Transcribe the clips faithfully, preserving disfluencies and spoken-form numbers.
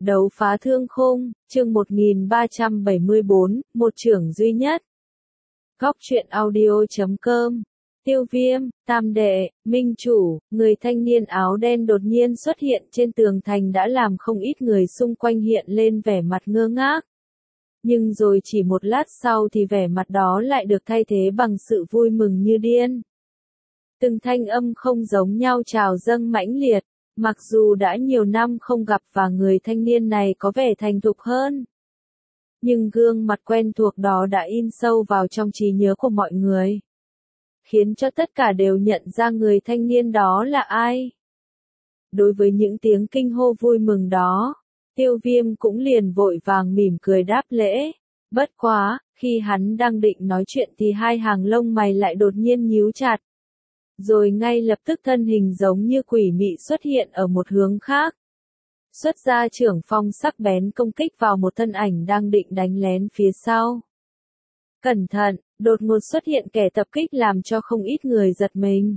Đấu phá thương khung, chương một nghìn ba trăm bảy mươi bốn, một trưởng duy nhất. Góc truyện audio chấm com. Tiêu Viêm, Tam Đệ, Minh Chủ, người thanh niên áo đen đột nhiên xuất hiện trên tường thành đã làm không ít người xung quanh hiện lên vẻ mặt ngơ ngác. Nhưng rồi chỉ một lát sau thì vẻ mặt đó lại được thay thế bằng sự vui mừng như điên. Từng thanh âm không giống nhau trào dâng mãnh liệt. Mặc dù đã nhiều năm không gặp và người thanh niên này có vẻ thành thục hơn, nhưng gương mặt quen thuộc đó đã in sâu vào trong trí nhớ của mọi người, khiến cho tất cả đều nhận ra người thanh niên đó là ai. Đối với những tiếng kinh hô vui mừng đó, Tiêu Viêm cũng liền vội vàng mỉm cười đáp lễ. Bất quá, khi hắn đang định nói chuyện thì hai hàng lông mày lại đột nhiên nhíu chặt. Rồi ngay lập tức thân hình giống như quỷ mị xuất hiện ở một hướng khác. Xuất ra trưởng phong sắc bén công kích vào một thân ảnh đang định đánh lén phía sau. Cẩn thận, đột ngột xuất hiện kẻ tập kích làm cho không ít người giật mình.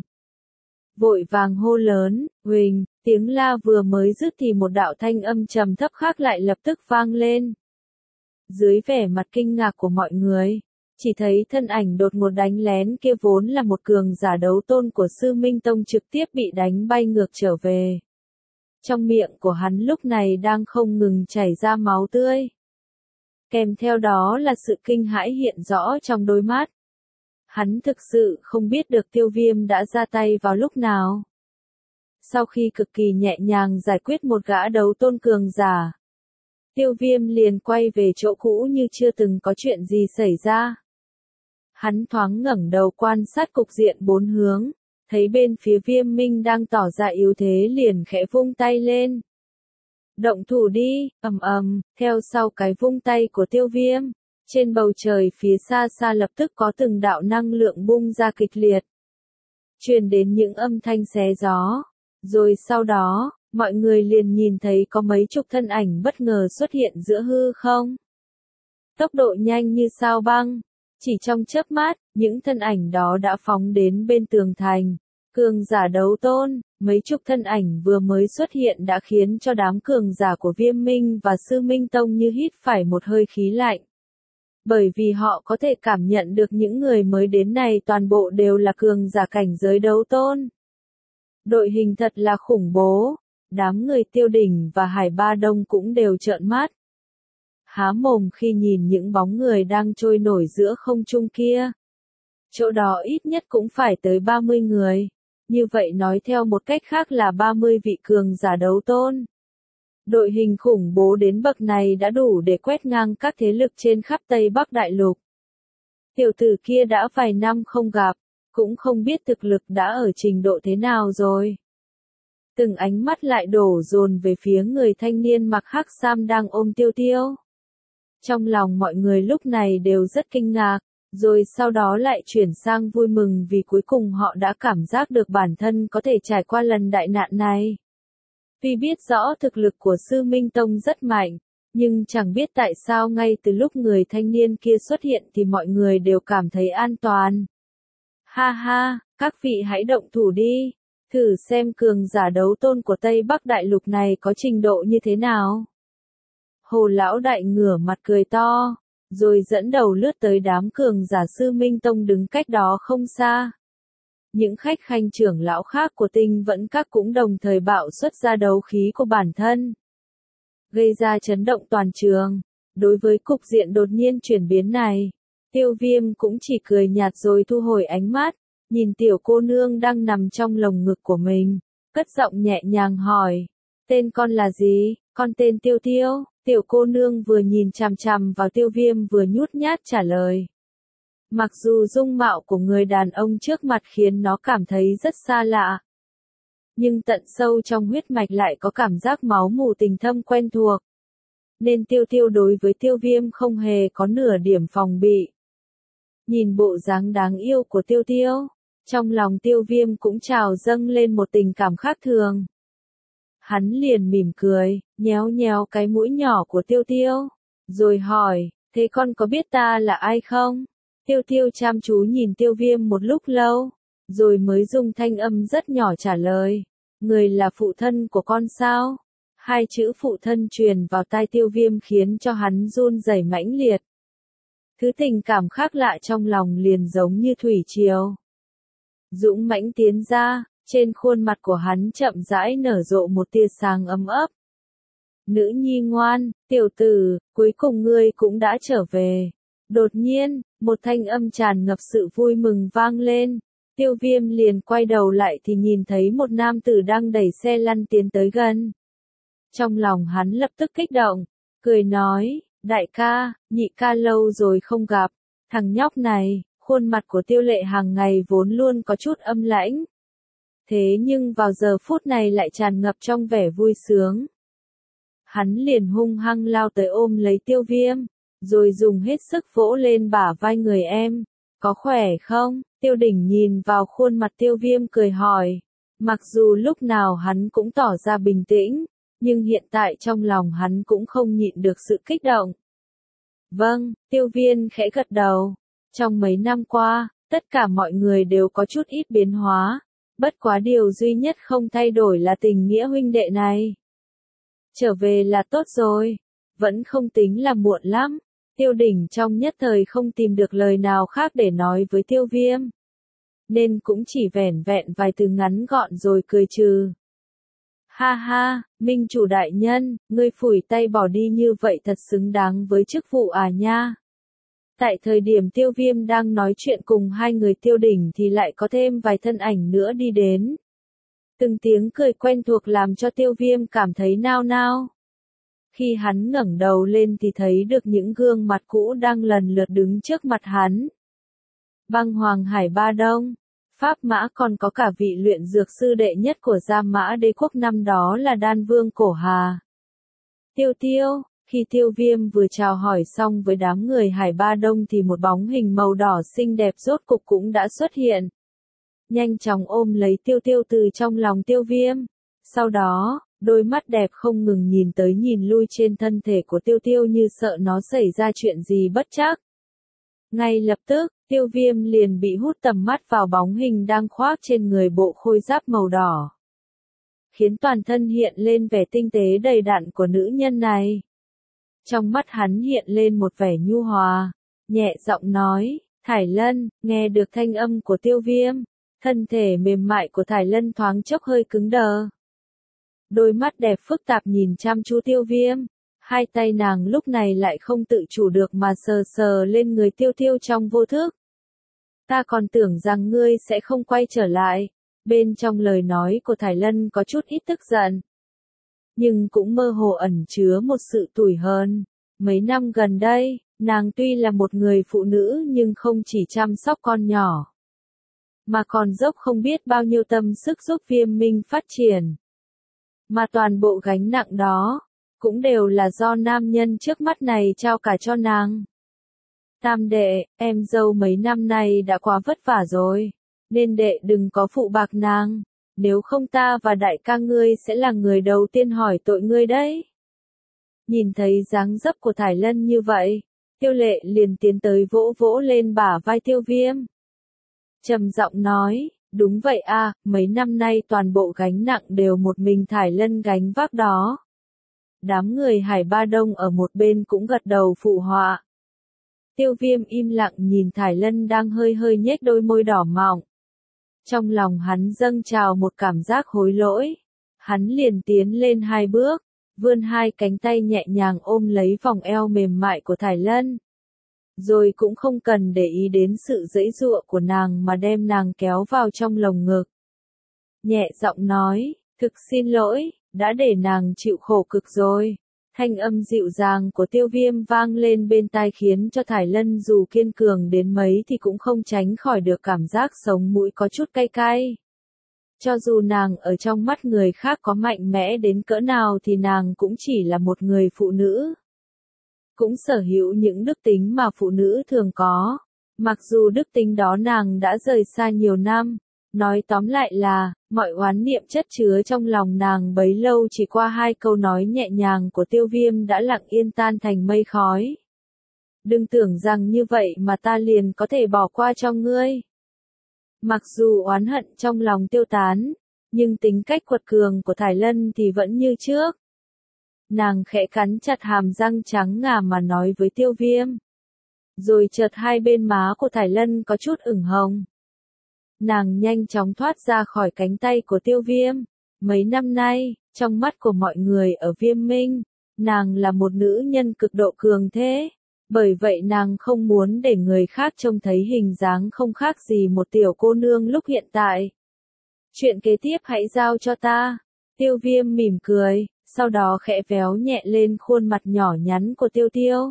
Vội vàng hô lớn, Huỳnh, tiếng la vừa mới dứt thì một đạo thanh âm trầm thấp khác lại lập tức vang lên. Dưới vẻ mặt kinh ngạc của mọi người, chỉ thấy thân ảnh đột ngột đánh lén kia vốn là một cường giả đấu tôn của Sư Minh Tông trực tiếp bị đánh bay ngược trở về. Trong miệng của hắn lúc này đang không ngừng chảy ra máu tươi. Kèm theo đó là sự kinh hãi hiện rõ trong đôi mắt. Hắn thực sự không biết được Tiêu Viêm đã ra tay vào lúc nào. Sau khi cực kỳ nhẹ nhàng giải quyết một gã đấu tôn cường giả, Tiêu Viêm liền quay về chỗ cũ như chưa từng có chuyện gì xảy ra. Hắn thoáng ngẩng đầu quan sát cục diện bốn hướng, thấy bên phía Viêm Minh đang tỏ ra yếu thế liền khẽ vung tay lên. Động thủ đi, ầm ầm, theo sau cái vung tay của Tiêu Viêm, trên bầu trời phía xa xa lập tức có từng đạo năng lượng bung ra kịch liệt, truyền đến những âm thanh xé gió. Rồi sau đó, mọi người liền nhìn thấy có mấy chục thân ảnh bất ngờ xuất hiện giữa hư không. Tốc độ nhanh như sao băng. Chỉ trong chớp mắt, những thân ảnh đó đã phóng đến bên tường thành. Cường giả đấu tôn, mấy chục thân ảnh vừa mới xuất hiện đã khiến cho đám cường giả của Viêm Minh và Sư Minh Tông như hít phải một hơi khí lạnh. Bởi vì họ có thể cảm nhận được những người mới đến này toàn bộ đều là cường giả cảnh giới đấu tôn. Đội hình thật là khủng bố, đám người Tiêu Đình và Hải Ba Đông cũng đều trợn mắt. Há mồm khi nhìn những bóng người đang trôi nổi giữa không trung kia. Chỗ đó ít nhất cũng phải tới ba mươi người. Như vậy nói theo một cách khác là ba mươi vị cường giả đấu tôn. Đội hình khủng bố đến bậc này đã đủ để quét ngang các thế lực trên khắp Tây Bắc Đại Lục. Tiểu tử kia đã vài năm không gặp, cũng không biết thực lực đã ở trình độ thế nào rồi. Từng ánh mắt lại đổ dồn về phía người thanh niên mặc hắc sam đang ôm Tiêu Tiêu. Trong lòng mọi người lúc này đều rất kinh ngạc, rồi sau đó lại chuyển sang vui mừng vì cuối cùng họ đã cảm giác được bản thân có thể trải qua lần đại nạn này. Tuy biết rõ thực lực của Sư Minh Tông rất mạnh, nhưng chẳng biết tại sao ngay từ lúc người thanh niên kia xuất hiện thì mọi người đều cảm thấy an toàn. Ha ha, các vị hãy động thủ đi, thử xem cường giả đấu tôn của Tây Bắc Đại Lục này có trình độ như thế nào. Hồ lão đại ngửa mặt cười to, rồi dẫn đầu lướt tới đám cường giả Sư Minh Tông đứng cách đó không xa. Những khách khanh trưởng lão khác của Tinh Vẫn Các cũng đồng thời bạo xuất ra đấu khí của bản thân, gây ra chấn động toàn trường. Đối với cục diện đột nhiên chuyển biến này, Tiêu Viêm cũng chỉ cười nhạt rồi thu hồi ánh mắt, nhìn tiểu cô nương đang nằm trong lồng ngực của mình, cất giọng nhẹ nhàng hỏi, tên con là gì? Con tên Tiêu Tiêu. Tiểu cô nương vừa nhìn chằm chằm vào Tiêu Viêm vừa nhút nhát trả lời. Mặc dù dung mạo của người đàn ông trước mặt khiến nó cảm thấy rất xa lạ, nhưng tận sâu trong huyết mạch lại có cảm giác máu mủ tình thâm quen thuộc. Nên Tiêu Tiêu đối với Tiêu Viêm không hề có nửa điểm phòng bị. Nhìn bộ dáng đáng yêu của Tiêu Tiêu, trong lòng Tiêu Viêm cũng trào dâng lên một tình cảm khác thường. Hắn liền mỉm cười, nhéo nhéo cái mũi nhỏ của Tiêu Tiêu, rồi hỏi, thế con có biết ta là ai không? Tiêu Tiêu chăm chú nhìn Tiêu Viêm một lúc lâu, rồi mới dùng thanh âm rất nhỏ trả lời, người là phụ thân của con sao? Hai chữ phụ thân truyền vào tai Tiêu Viêm khiến cho hắn run rẩy mãnh liệt. Thứ tình cảm khác lạ trong lòng liền giống như thủy triều. Dũng mãnh tiến ra, trên khuôn mặt của hắn chậm rãi nở rộ một tia sáng ấm ấp. Nữ nhi ngoan, tiểu tử, cuối cùng ngươi cũng đã trở về. Đột nhiên, một thanh âm tràn ngập sự vui mừng vang lên. Tiêu Viêm liền quay đầu lại thì nhìn thấy một nam tử đang đẩy xe lăn tiến tới gần. Trong lòng hắn lập tức kích động, cười nói, đại ca, nhị ca lâu rồi không gặp. Thằng nhóc này, khuôn mặt của Tiêu Lệ hàng ngày vốn luôn có chút âm lãnh. Thế nhưng vào giờ phút này lại tràn ngập trong vẻ vui sướng. Hắn liền hung hăng lao tới ôm lấy Tiêu Viêm, rồi dùng hết sức vỗ lên bả vai người em. Có khỏe không? Tiêu Đỉnh nhìn vào khuôn mặt Tiêu Viêm cười hỏi. Mặc dù lúc nào hắn cũng tỏ ra bình tĩnh, nhưng hiện tại trong lòng hắn cũng không nhịn được sự kích động. Vâng, Tiêu Viêm khẽ gật đầu. Trong mấy năm qua, tất cả mọi người đều có chút ít biến hóa. Bất quá điều duy nhất không thay đổi là tình nghĩa huynh đệ này. Trở về là tốt rồi, vẫn không tính là muộn lắm. Tiêu Đỉnh trong nhất thời không tìm được lời nào khác để nói với Tiêu Viêm. Nên cũng chỉ vẻn vẹn vài từ ngắn gọn rồi cười trừ. Ha ha, Minh chủ đại nhân, ngươi phủi tay bỏ đi như vậy thật xứng đáng với chức vụ à nha. Tại thời điểm Tiêu Viêm đang nói chuyện cùng hai người Tiêu Đỉnh thì lại có thêm vài thân ảnh nữa đi đến. Từng tiếng cười quen thuộc làm cho Tiêu Viêm cảm thấy nao nao. Khi hắn ngẩng đầu lên thì thấy được những gương mặt cũ đang lần lượt đứng trước mặt hắn. Băng Hoàng Hải Ba Đông, Pháp Mã, còn có cả vị luyện dược sư đệ nhất của Gia Mã Đế quốc năm đó là Đan Vương Cổ Hà. Tiêu Tiêu, khi Tiêu Viêm vừa chào hỏi xong với đám người Hải Ba Đông thì một bóng hình màu đỏ xinh đẹp rốt cục cũng đã xuất hiện. Nhanh chóng ôm lấy Tiêu Tiêu từ trong lòng Tiêu Viêm. Sau đó, đôi mắt đẹp không ngừng nhìn tới nhìn lui trên thân thể của Tiêu Tiêu như sợ nó xảy ra chuyện gì bất trắc. Ngay lập tức, Tiêu Viêm liền bị hút tầm mắt vào bóng hình đang khoác trên người bộ khôi giáp màu đỏ. Khiến toàn thân hiện lên vẻ tinh tế đầy đặn của nữ nhân này. Trong mắt hắn hiện lên một vẻ nhu hòa, nhẹ giọng nói, Thải Lân. Nghe được thanh âm của Tiêu Viêm, thân thể mềm mại của Thải Lân thoáng chốc hơi cứng đờ. Đôi mắt đẹp phức tạp nhìn chăm chú Tiêu Viêm, hai tay nàng lúc này lại không tự chủ được mà sờ sờ lên người Tiêu Tiêu trong vô thức. Ta còn tưởng rằng ngươi sẽ không quay trở lại. Bên trong lời nói của Thải Lân có chút ít tức giận, nhưng cũng mơ hồ ẩn chứa một sự tủi hờn. Mấy năm gần đây, nàng tuy là một người phụ nữ nhưng không chỉ chăm sóc con nhỏ, mà còn dốc không biết bao nhiêu tâm sức giúp Viêm Minh phát triển. Mà toàn bộ gánh nặng đó, cũng đều là do nam nhân trước mắt này trao cả cho nàng. Tam đệ, em dâu mấy năm nay đã quá vất vả rồi, nên đệ đừng có phụ bạc nàng, nếu không ta và đại ca ngươi sẽ là người đầu tiên hỏi tội ngươi đấy. Nhìn thấy dáng dấp của Thải Lân như vậy, Tiêu Lệ liền tiến tới vỗ vỗ lên bả vai Tiêu Viêm. Trầm giọng nói, đúng vậy a, mấy năm nay toàn bộ gánh nặng đều một mình Thải Lân gánh vác đó. Đám người Hải Ba Đông ở một bên cũng gật đầu phụ họa. Tiêu Viêm im lặng nhìn Thải Lân đang hơi hơi nhếch đôi môi đỏ mọng. Trong lòng hắn dâng trào một cảm giác hối lỗi. Hắn liền tiến lên hai bước, vươn hai cánh tay nhẹ nhàng ôm lấy vòng eo mềm mại của Thải Lân. Rồi cũng không cần để ý đến sự giãy giụa của nàng mà đem nàng kéo vào trong lồng ngực. Nhẹ giọng nói, thực xin lỗi, đã để nàng chịu khổ cực rồi. Thanh âm dịu dàng của Tiêu Viêm vang lên bên tai khiến cho Thải Lân dù kiên cường đến mấy thì cũng không tránh khỏi được cảm giác sống mũi có chút cay cay. Cho dù nàng ở trong mắt người khác có mạnh mẽ đến cỡ nào thì nàng cũng chỉ là một người phụ nữ. Cũng sở hữu những đức tính mà phụ nữ thường có. Mặc dù đức tính đó nàng đã rời xa nhiều năm. Nói tóm lại là, mọi oán niệm chất chứa trong lòng nàng bấy lâu chỉ qua hai câu nói nhẹ nhàng của Tiêu Viêm đã lặng yên tan thành mây khói. Đừng tưởng rằng như vậy mà ta liền có thể bỏ qua cho ngươi. Mặc dù oán hận trong lòng tiêu tán, nhưng tính cách quật cường của Thải Lân thì vẫn như trước. Nàng khẽ cắn chặt hàm răng trắng ngà mà nói với Tiêu Viêm. Rồi chợt hai bên má của Thải Lân có chút ửng hồng. Nàng nhanh chóng thoát ra khỏi cánh tay của Tiêu Viêm. Mấy năm nay, trong mắt của mọi người ở Viêm Minh, nàng là một nữ nhân cực độ cường thế. Bởi vậy nàng không muốn để người khác trông thấy hình dáng không khác gì một tiểu cô nương lúc hiện tại. Chuyện kế tiếp hãy giao cho ta. Tiêu Viêm mỉm cười, sau đó khẽ véo nhẹ lên khuôn mặt nhỏ nhắn của Tiêu Tiêu.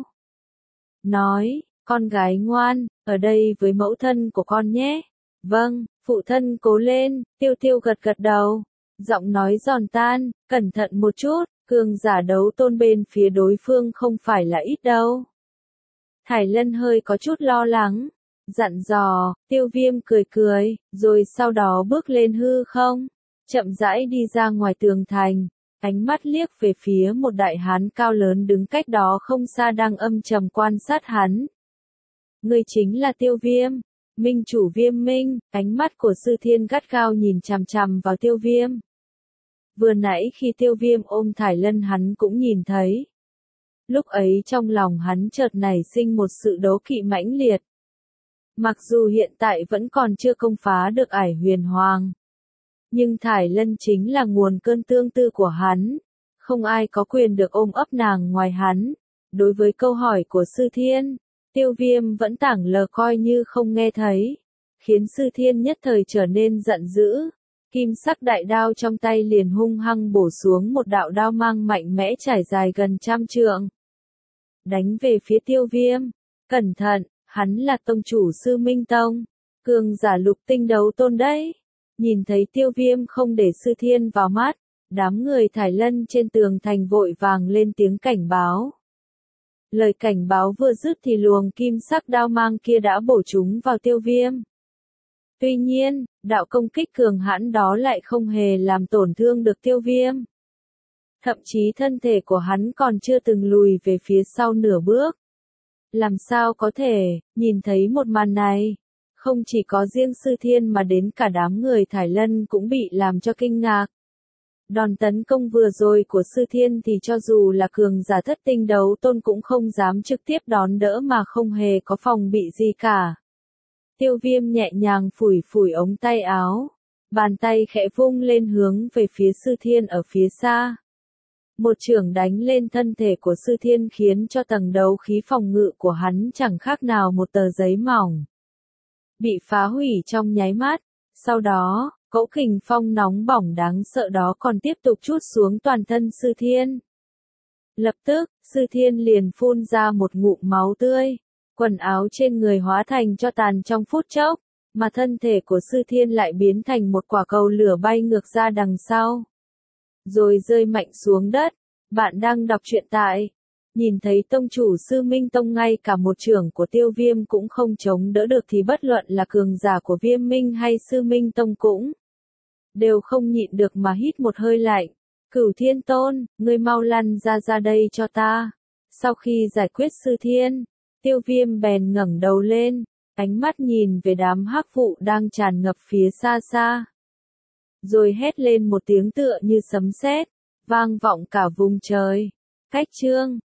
Nói, con gái ngoan, ở đây với mẫu thân của con nhé. Vâng, phụ thân cố lên, Tiêu Tiêu gật gật đầu. Giọng nói giòn tan, cẩn thận một chút, cường giả đấu tôn bên phía đối phương không phải là ít đâu. Thải Lân hơi có chút lo lắng, dặn dò. Tiêu Viêm cười cười, rồi sau đó bước lên hư không, chậm rãi đi ra ngoài tường thành, ánh mắt liếc về phía một đại hán cao lớn đứng cách đó không xa đang âm trầm quan sát hắn. Người chính là Tiêu Viêm, minh chủ Viêm Minh. Ánh mắt của Sư Thiên gắt gao nhìn chằm chằm vào Tiêu Viêm. Vừa nãy khi Tiêu Viêm ôm Thải Lân hắn cũng nhìn thấy. Lúc ấy trong lòng hắn chợt nảy sinh một sự đố kỵ mãnh liệt. Mặc dù hiện tại vẫn còn chưa công phá được Ải Huyền Hoàng, nhưng Thải Lân chính là nguồn cơn tương tư của hắn. Không ai có quyền được ôm ấp nàng ngoài hắn. Đối với câu hỏi của Sư Thiên, Tiêu Viêm vẫn tảng lờ coi như không nghe thấy, khiến Sư Thiên nhất thời trở nên giận dữ. Kim sắc đại đao trong tay liền hung hăng bổ xuống một đạo đao mang mạnh mẽ trải dài gần trăm trượng. Đánh về phía Tiêu Viêm. Cẩn thận, hắn là tông chủ Sư Minh Tông, cường giả lục tinh đấu tôn đấy. Nhìn thấy Tiêu Viêm không để Sư Thiên vào mắt, đám người Thải Lân trên tường thành vội vàng lên tiếng cảnh báo. Lời cảnh báo vừa dứt thì luồng kim sắc đao mang kia đã bổ trúng vào Tiêu Viêm. Tuy nhiên, đạo công kích cường hãn đó lại không hề làm tổn thương được Tiêu Viêm. Thậm chí thân thể của hắn còn chưa từng lùi về phía sau nửa bước. Làm sao có thể, nhìn thấy một màn này, không chỉ có riêng Sư Thiên mà đến cả đám người Thải Lân cũng bị làm cho kinh ngạc. Đòn tấn công vừa rồi của Sư Thiên thì cho dù là cường giả thất tinh đấu tôn cũng không dám trực tiếp đón đỡ mà không hề có phòng bị gì cả. Tiêu Viêm nhẹ nhàng phủi phủi ống tay áo, bàn tay khẽ vung lên hướng về phía Sư Thiên ở phía xa. Một chưởng đánh lên thân thể của Sư Thiên khiến cho tầng đấu khí phòng ngự của hắn chẳng khác nào một tờ giấy mỏng. Bị phá hủy trong nháy mắt, sau đó, cỗ kình phong nóng bỏng đáng sợ đó còn tiếp tục trút xuống toàn thân Sư Thiên. Lập tức, Sư Thiên liền phun ra một ngụm máu tươi, quần áo trên người hóa thành tro tàn trong phút chốc, mà thân thể của Sư Thiên lại biến thành một quả cầu lửa bay ngược ra đằng sau, rồi rơi mạnh xuống đất. Bạn đang đọc truyện tại, nhìn thấy tông chủ Sư Minh Tông ngay cả một chưởng của Tiêu Viêm cũng không chống đỡ được thì bất luận là cường giả của Viêm Minh hay Sư Minh Tông cũng đều không nhịn được mà hít một hơi lạnh. Cửu Thiên Tôn, ngươi mau lăn ra ra đây cho ta. Sau khi giải quyết Sư Thiên, Tiêu Viêm bèn ngẩng đầu lên, ánh mắt nhìn về đám hắc vụ đang tràn ngập phía xa xa. Rồi hét lên một tiếng tựa như sấm sét, vang vọng cả vùng trời. Cách chương